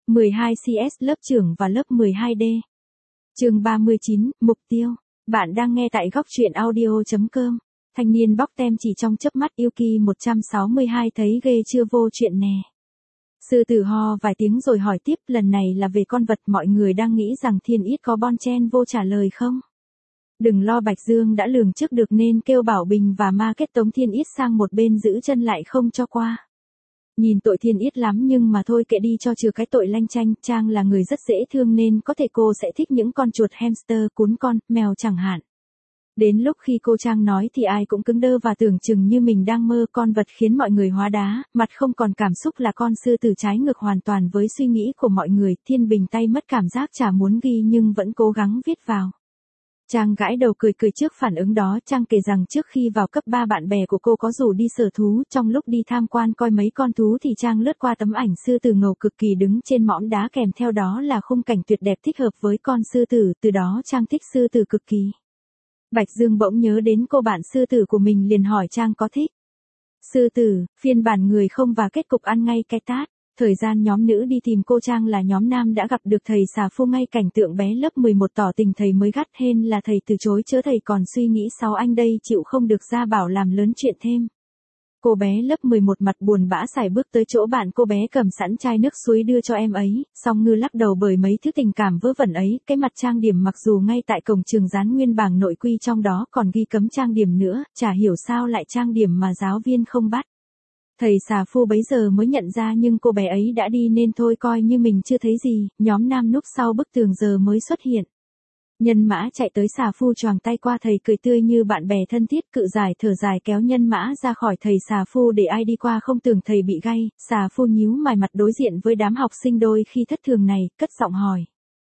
12CS lớp trưởng và lớp 12D. Chương 39, mục tiêu. Bạn đang nghe tại góc truyện audio.com. Thanh niên bóc tem chỉ trong chớp mắt. Yuki 162 thấy ghê chưa, vô chuyện nè. Sư tử ho vài tiếng rồi hỏi tiếp, lần này là về con vật. Mọi người đang nghĩ rằng Thiên Ít có bon chen vô trả lời không? Đừng lo, Bạch Dương đã lường trước được nên kêu Bảo Bình và Ma Kết tống Thiên Ít sang một bên giữ chân lại không cho qua. Nhìn tội Thiên Ít lắm nhưng mà thôi kệ đi cho trừ cái tội lanh chanh. Trang là người rất dễ thương nên có thể cô sẽ thích những con chuột, hamster, cún con, mèo chẳng hạn. Đến lúc khi cô Trang nói thì ai cũng cứng đơ và tưởng chừng như mình đang mơ. Con vật khiến mọi người hóa đá, mặt không còn cảm xúc là con sư tử, trái ngược hoàn toàn với suy nghĩ của mọi người. Thiên Bình tay mất cảm giác, chả muốn ghi nhưng vẫn cố gắng viết vào. Trang gãi đầu cười trước phản ứng đó. Trang kể rằng trước khi vào cấp 3 bạn bè của cô có rủ đi sở thú. Trong lúc đi tham quan coi mấy con thú thì Trang lướt qua tấm ảnh sư tử ngầu cực kỳ đứng trên mỏm đá, kèm theo đó là khung cảnh tuyệt đẹp thích hợp với con sư tử. Từ đó Trang thích sư tử cực kỳ. Bạch Dương bỗng nhớ đến cô bạn sư tử của mình, liền hỏi Trang có thích sư tử, phiên bản người không và kết cục ăn ngay cái tát. Thời gian nhóm nữ đi tìm cô Trang là nhóm nam đã gặp được thầy xà phu. Ngay cảnh tượng bé lớp 11 tỏ tình thầy mới gắt, hên là thầy từ chối chớ thầy còn suy nghĩ sao anh đây chịu không được ra bảo làm lớn chuyện thêm. Cô bé lớp 11 mặt buồn bã sải bước tới chỗ bạn cô bé cầm sẵn chai nước suối đưa cho em ấy, song ngư lắc đầu bởi mấy thứ tình cảm vớ vẩn ấy. Cái mặt trang điểm mặc dù ngay tại cổng trường dán nguyên bảng nội quy, trong đó còn ghi cấm trang điểm nữa, chả hiểu sao lại trang điểm mà giáo viên không bắt. Thầy xà phu bấy giờ mới nhận ra nhưng cô bé ấy đã đi nên thôi coi như mình chưa thấy gì. Nhóm nam núp sau bức tường giờ mới xuất hiện. Nhân Mã chạy tới xà phu choàng tay qua thầy cười tươi như bạn bè thân thiết. Cự giải thở dài kéo Nhân Mã ra khỏi thầy xà phu để ai đi qua không tưởng thầy bị gay. Xà phu nhíu mày, mặt đối diện với đám học sinh đôi khi thất thường này, cất giọng hỏi.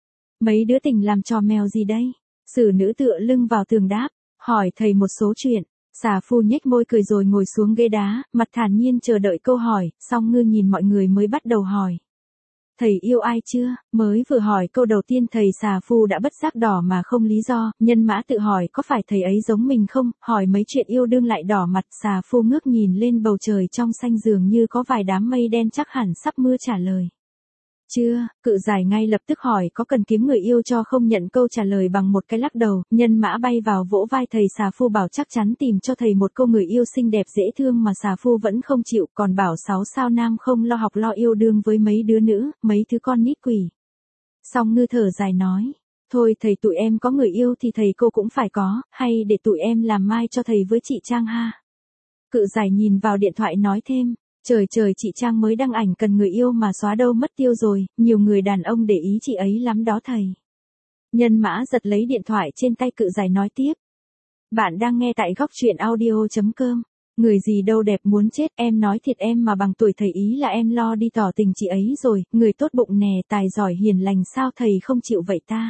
Mấy đứa tỉnh làm trò mèo gì đây? Xử nữ tựa lưng vào tường đáp, hỏi thầy một số chuyện. Xà phu nhếch môi cười rồi ngồi xuống ghế đá, mặt thản nhiên chờ đợi câu hỏi. Song ngư nhìn mọi người mới bắt đầu hỏi. Thầy yêu ai chưa? Mới vừa hỏi câu đầu tiên thầy xà phu đã bất giác đỏ mà không lý do. Nhân Mã tự hỏi có phải thầy ấy giống mình không? Hỏi mấy chuyện yêu đương lại đỏ mặt. Xà phu ngước nhìn lên bầu trời trong xanh, dường như có vài đám mây đen chắc hẳn sắp mưa, trả lời. Chưa. Cự giải ngay lập tức hỏi có cần kiếm người yêu cho không, nhận câu trả lời bằng một cái lắc đầu. Nhân Mã bay vào vỗ vai thầy xà phu bảo chắc chắn tìm cho thầy một cô người yêu xinh đẹp dễ thương, mà xà phu vẫn không chịu, còn bảo 6 sao nam không lo học lo yêu đương với mấy đứa nữ, mấy thứ con nít quỷ. Song ngư thở dài nói, thôi thầy, tụi em có người yêu thì thầy cô cũng phải có, hay để tụi em làm mai cho thầy với chị Trang ha. Cự giải nhìn vào điện thoại nói thêm. Trời, chị Trang mới đăng ảnh cần người yêu mà xóa đâu mất tiêu rồi, nhiều người đàn ông để ý chị ấy lắm đó thầy. Nhân Mã giật lấy điện thoại trên tay cự giải nói tiếp. Bạn đang nghe tại góc truyện audio.com. Người gì đâu đẹp muốn chết, em nói thiệt em mà bằng tuổi thầy, ý là em lo đi tỏ tình chị ấy rồi, người tốt bụng nè, tài giỏi hiền lành, sao thầy không chịu vậy ta?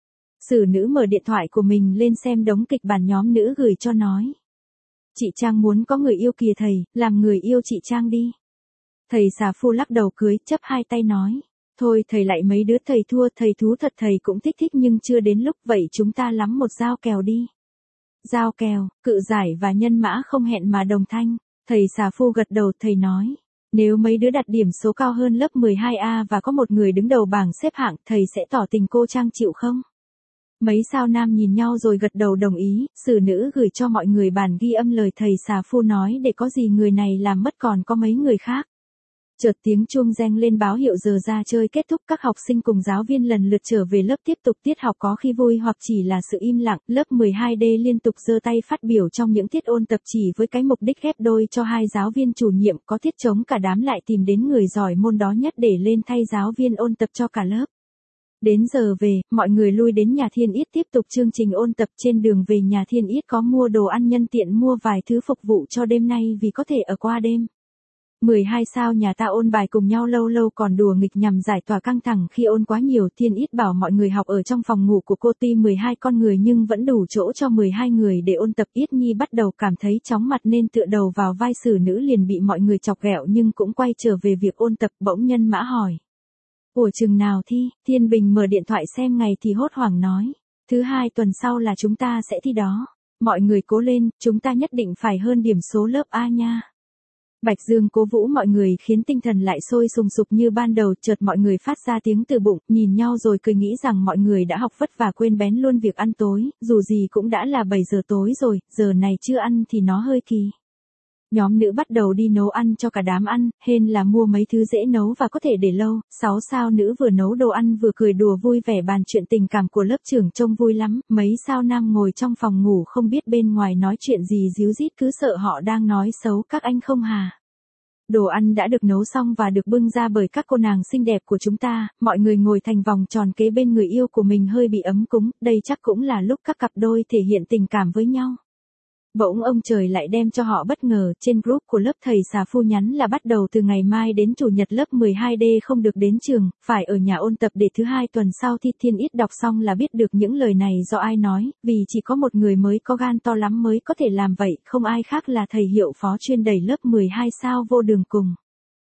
Xử nữ mở điện thoại của mình lên xem đống kịch bản nhóm nữ gửi cho nói. Chị Trang muốn có người yêu kìa thầy, làm người yêu chị Trang đi. Thầy xà phu lắc đầu cưới, chấp hai tay nói. Thôi thầy, lại mấy đứa thầy thua, thầy thú thật thầy cũng thích nhưng chưa đến lúc, vậy chúng ta lắm một giao kèo đi. Giao kèo? Cự giải và Nhân Mã không hẹn mà đồng thanh. Thầy xà phu gật đầu, thầy nói. Nếu mấy đứa đặt điểm số cao hơn lớp 12A và có một người đứng đầu bảng xếp hạng, thầy sẽ tỏ tình cô Trang, chịu không? Mấy sao nam nhìn nhau rồi gật đầu đồng ý. Xử nữ gửi cho mọi người bản ghi âm lời thầy xà phu nói để có gì người này làm mất còn có mấy người khác. Chợt tiếng chuông reng lên báo hiệu giờ ra chơi kết thúc. Các học sinh cùng giáo viên lần lượt trở về lớp tiếp tục tiết học, có khi vui hoặc chỉ là sự im lặng. Lớp 12D liên tục giơ tay phát biểu trong những tiết ôn tập chỉ với cái mục đích ghép đôi cho hai giáo viên chủ nhiệm. Có tiết trống cả đám lại tìm đến người giỏi môn đó nhất để lên thay giáo viên ôn tập cho cả lớp. Đến giờ về, mọi người lui đến nhà Thiên Ít tiếp tục chương trình ôn tập. Trên đường về nhà Thiên Ít có mua đồ ăn, nhân tiện mua vài thứ phục vụ cho đêm nay vì có thể ở qua đêm. 12 sao nhà ta ôn bài cùng nhau, lâu lâu còn đùa nghịch nhằm giải tỏa căng thẳng khi ôn quá nhiều. Thiên Ít bảo mọi người học ở trong phòng ngủ của cô, tuy 12 con người nhưng vẫn đủ chỗ cho 12 người để ôn tập. Ít Nhi bắt đầu cảm thấy chóng mặt nên tựa đầu vào vai xử nữ, liền bị mọi người chọc ghẹo nhưng cũng quay trở về việc ôn tập. Bỗng Nhân Mã hỏi. Ủa chừng nào thi? Thiên Bình mở điện thoại xem ngày thì hốt hoảng nói. Thứ 2 tuần sau là chúng ta sẽ thi đó. Mọi người cố lên, chúng ta nhất định phải hơn điểm số lớp A nha. Bạch Dương cố vũ mọi người khiến tinh thần lại sôi sùng sục như ban đầu, chợt mọi người phát ra tiếng từ bụng, nhìn nhau rồi cười nghĩ rằng mọi người đã học vất vả quên bén luôn việc ăn tối, dù gì cũng đã là 7 giờ tối rồi, giờ này chưa ăn thì nó hơi kỳ. Nhóm nữ bắt đầu đi nấu ăn cho cả đám ăn, hên là mua mấy thứ dễ nấu và có thể để lâu. 6 sao nữ vừa nấu đồ ăn vừa cười đùa vui vẻ bàn chuyện tình cảm của lớp trưởng trông vui lắm. Mấy sao nam ngồi trong phòng ngủ không biết bên ngoài nói chuyện gì díu dít, cứ sợ họ đang nói xấu các anh không hà. Đồ ăn đã được nấu xong và được bưng ra bởi các cô nàng xinh đẹp của chúng ta, mọi người ngồi thành vòng tròn kế bên người yêu của mình hơi bị ấm cúng, đây chắc cũng là lúc các cặp đôi thể hiện tình cảm với nhau. Bỗng ông trời lại đem cho họ bất ngờ, trên group của lớp thầy xà phu nhắn là bắt đầu từ ngày mai đến chủ nhật lớp 12D không được đến trường, phải ở nhà ôn tập để thứ 2 tuần sau thi Thiên Yết. Đọc xong là biết được những lời này do ai nói, vì chỉ có một người mới có gan to lắm mới có thể làm vậy, không ai khác là thầy Hiệu Phó chuyên đẩy lớp 12 sao vô đường cùng.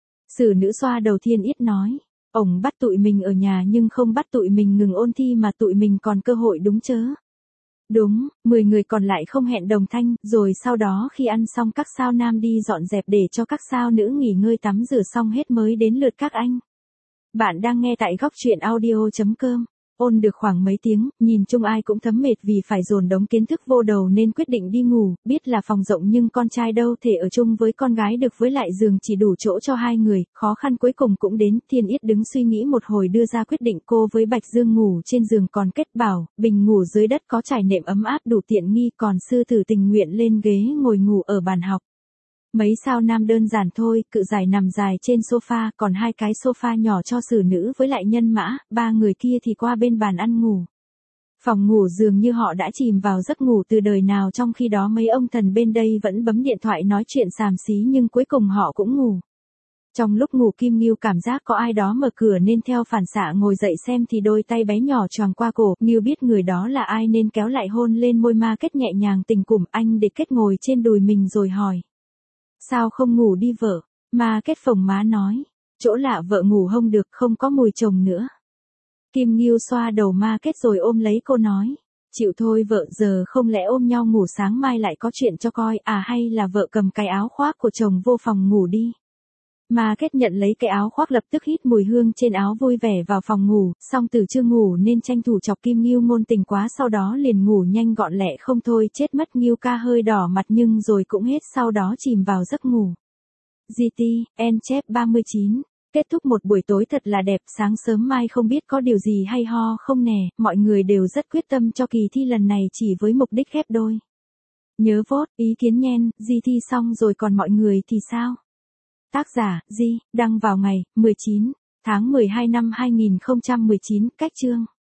Sử nữ xoa đầu Thiên Yết nói, ổng bắt tụi mình ở nhà nhưng không bắt tụi mình ngừng ôn thi mà tụi mình còn cơ hội đúng chớ. Đúng, 10 người còn lại không hẹn đồng thanh, rồi sau đó khi ăn xong các sao nam đi dọn dẹp để cho các sao nữ nghỉ ngơi tắm rửa xong hết mới đến lượt các anh. Bạn đang nghe tại góc truyện audio.com. Ôn được khoảng mấy tiếng, nhìn chung ai cũng thấm mệt vì phải dồn đống kiến thức vô đầu nên quyết định đi ngủ, biết là phòng rộng nhưng con trai đâu thể ở chung với con gái được, với lại giường chỉ đủ chỗ cho 2 người, khó khăn cuối cùng cũng đến. Thiên Yết đứng suy nghĩ một hồi đưa ra quyết định, cô với Bạch Dương ngủ trên giường còn Kết bảo, Bình ngủ dưới đất có trải nệm ấm áp đủ tiện nghi, còn Sư Tử tình nguyện lên ghế ngồi ngủ ở bàn học. Mấy sao nam đơn giản thôi, cự giải nằm dài trên sofa, còn 2 cái sofa nhỏ cho Sử nữ với lại Nhân Mã, 3 người kia thì qua bên bàn ăn ngủ. Phòng ngủ dường như họ đã chìm vào giấc ngủ từ đời nào, trong khi đó mấy ông thần bên đây vẫn bấm điện thoại nói chuyện xàm xí nhưng cuối cùng họ cũng ngủ. Trong lúc ngủ Kim Ngưu cảm giác có ai đó mở cửa nên theo phản xạ ngồi dậy xem thì đôi tay bé nhỏ choàng qua cổ, Ngưu biết người đó là ai nên kéo lại hôn lên môi Ma Kết nhẹ nhàng tình củm. Anh để Kết ngồi trên đùi mình rồi hỏi. Sao không ngủ đi vợ? Ma Kết phồng má nói. Chỗ lạ vợ ngủ không được, không có mùi chồng nữa. Kim Ngưu xoa đầu Ma Kết rồi ôm lấy cô nói. Chịu thôi vợ, giờ không lẽ ôm nhau ngủ sáng mai lại có chuyện cho coi à, hay là vợ cầm cái áo khoác của chồng vô phòng ngủ đi. Ma Kết nhận lấy cái áo khoác, lập tức hít mùi hương trên áo vui vẻ vào phòng ngủ, song Tử chưa ngủ nên tranh thủ chọc Kim Ngưu ngôn tình quá, sau đó liền ngủ nhanh gọn lẹ không thôi, chết mất. Ngưu ca hơi đỏ mặt nhưng rồi cũng hết, sau đó chìm vào giấc ngủ. GT, N chép 39. Kết thúc một buổi tối thật là đẹp, sáng sớm mai không biết có điều gì hay ho không nè, mọi người đều rất quyết tâm cho kỳ thi lần này chỉ với mục đích ghép đôi. Nhớ vote, ý kiến nhen, GT xong rồi còn mọi người thì sao? Tác giả, Di, đăng vào ngày 19 tháng 12 năm 2019, cách chương.